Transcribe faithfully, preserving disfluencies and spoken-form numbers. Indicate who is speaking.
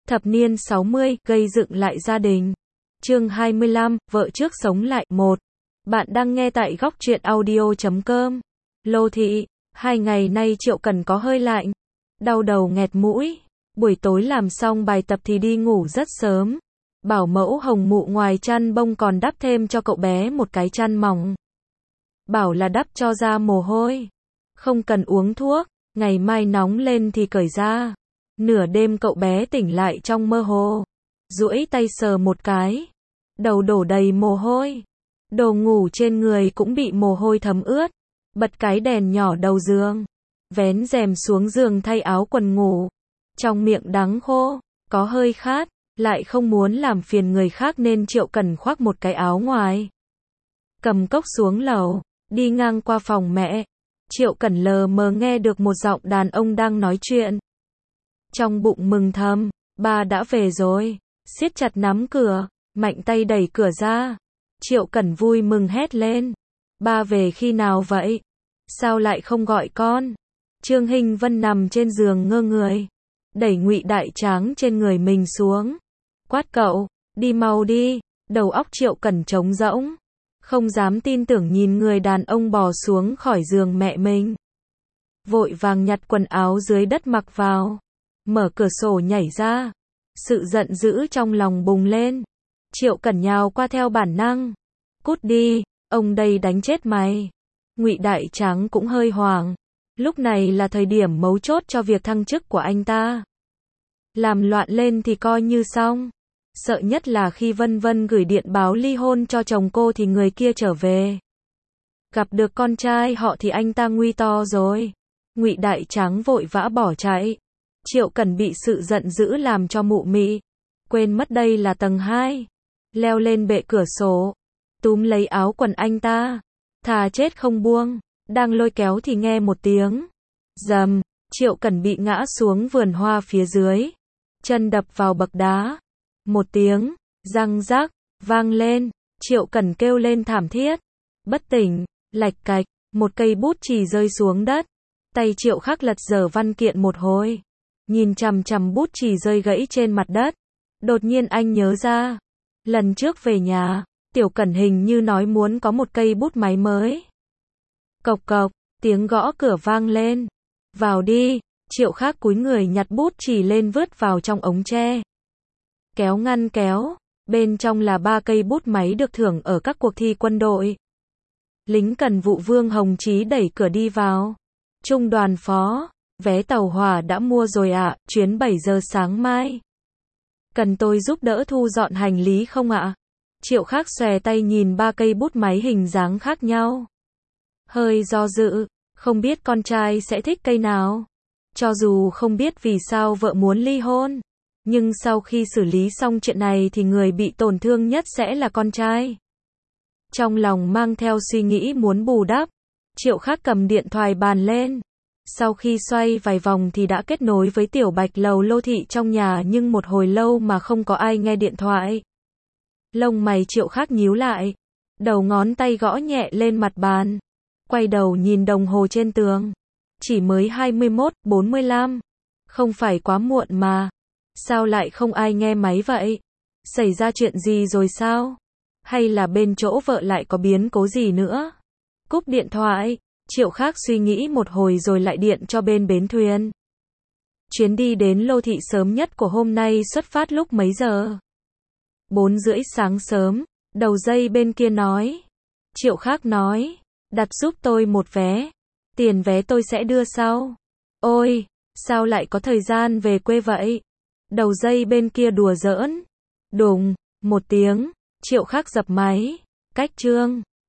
Speaker 1: Thập niên sáu mươi, gây dựng lại gia đình. Chương hai mươi lăm, vợ trước sống lại. một. Bạn đang nghe tại góc truyện audio chấm com. Lô thị, hai ngày nay Triệu Cần có hơi lạnh, đau đầu nghẹt mũi. Buổi tối làm xong bài tập thì đi ngủ rất sớm. Bảo mẫu Hồng Mụ ngoài chăn bông còn đắp thêm cho cậu bé một cái chăn mỏng. Bảo là đắp cho ra mồ hôi, không cần uống thuốc, ngày mai nóng lên thì cởi ra. Nửa đêm cậu bé tỉnh lại trong mơ hồ, duỗi tay sờ một cái, đầu đổ đầy mồ hôi. Đồ ngủ trên người cũng bị mồ hôi thấm ướt. Bật cái đèn nhỏ đầu giường, vén rèm xuống giường thay áo quần ngủ. Trong miệng đắng khô, có hơi khát, lại không muốn làm phiền người khác nên Triệu Cần khoác một cái áo ngoài. Cầm cốc xuống lầu, đi ngang qua phòng mẹ. Triệu Cần lờ mờ nghe được một giọng đàn ông đang nói chuyện. Trong bụng mừng thầm, ba đã về rồi. Siết chặt nắm cửa, mạnh tay đẩy cửa ra. Triệu Cần vui mừng hét lên. Ba về khi nào vậy? Sao lại không gọi con? Trương Hinh Vân nằm trên giường ngơ người, đẩy Ngụy Đại Tráng trên người mình xuống. Quát cậu, đi mau đi. Đầu óc Triệu Cần trống rỗng, không dám tin tưởng nhìn người đàn ông bò xuống khỏi giường mẹ mình. Vội vàng nhặt quần áo dưới đất mặc vào, mở cửa sổ nhảy ra. Sự giận dữ trong lòng bùng lên. Triệu Cần nhào qua theo bản năng. Cút đi, ông đây đánh chết mày. Ngụy Đại Tráng cũng hơi hoảng. Lúc này là thời điểm mấu chốt cho việc thăng chức của anh ta. Làm loạn lên thì coi như xong. Sợ nhất là khi Vân Vân gửi điện báo ly hôn cho chồng cô thì người kia trở về. Gặp được con trai họ thì anh ta nguy to rồi. Ngụy Đại Tráng vội vã bỏ chạy. Triệu Cần bị sự giận dữ làm cho mụ mị, quên mất đây là tầng hai. Leo lên bệ cửa sổ, túm lấy áo quần anh ta, thà chết không buông. Đang lôi kéo thì nghe một tiếng rầm, Triệu Cần bị ngã xuống vườn hoa phía dưới, chân đập vào bậc đá. Một tiếng răng rắc vang lên, Triệu Cần kêu lên thảm thiết, bất tỉnh. Lạch cạch, một cây bút chì rơi xuống đất. Tay Triệu Khắc lật dở văn kiện một hồi, nhìn chằm chằm bút chì rơi gãy trên mặt đất. Đột nhiên anh nhớ ra, lần trước về nhà, Tiểu Cẩn hình như nói muốn có một cây bút máy mới. Cộc cộc, tiếng gõ cửa vang lên. Vào đi. Triệu Khắc cúi người nhặt bút chì lên vứt vào trong ống tre. Kéo ngăn kéo, bên trong là ba cây bút máy được thưởng ở các cuộc thi quân đội. Lính cần vụ Vương Hồng Chí đẩy cửa đi vào. Trung đoàn phó, vé tàu hỏa đã mua rồi ạ, à, chuyến bảy giờ sáng mai. Cần tôi giúp đỡ thu dọn hành lý không ạ? Triệu Khắc xòe tay nhìn ba cây bút máy hình dáng khác nhau. Hơi do dự, không biết con trai sẽ thích cây nào. Cho dù không biết vì sao vợ muốn ly hôn, nhưng sau khi xử lý xong chuyện này thì người bị tổn thương nhất sẽ là con trai. Trong lòng mang theo suy nghĩ muốn bù đắp, Triệu Khắc cầm điện thoại bàn lên. Sau khi xoay vài vòng thì đã kết nối với Tiểu Bạch Lầu Lô thị trong nhà, nhưng một hồi lâu mà không có ai nghe điện thoại. Lông mày Triệu Khắc nhíu lại, đầu ngón tay gõ nhẹ lên mặt bàn. Quay đầu nhìn đồng hồ trên tường, chỉ mới hai mươi mốt bốn mươi lăm. Không phải quá muộn mà. Sao lại không ai nghe máy vậy? Xảy ra chuyện gì rồi sao? Hay là bên chỗ vợ lại có biến cố gì nữa? Cúp điện thoại, Triệu Khắc suy nghĩ một hồi rồi lại điện cho bên bến thuyền. Chuyến đi đến Lô thị sớm nhất của hôm nay xuất phát lúc mấy giờ? Bốn rưỡi sáng sớm, đầu dây bên kia nói. Triệu Khắc nói, đặt giúp tôi một vé. Tiền vé tôi sẽ đưa sau. Ôi, sao lại có thời gian về quê vậy? Đầu dây bên kia đùa giỡn. Đùng, một tiếng, Triệu Khắc dập máy. Cách Trương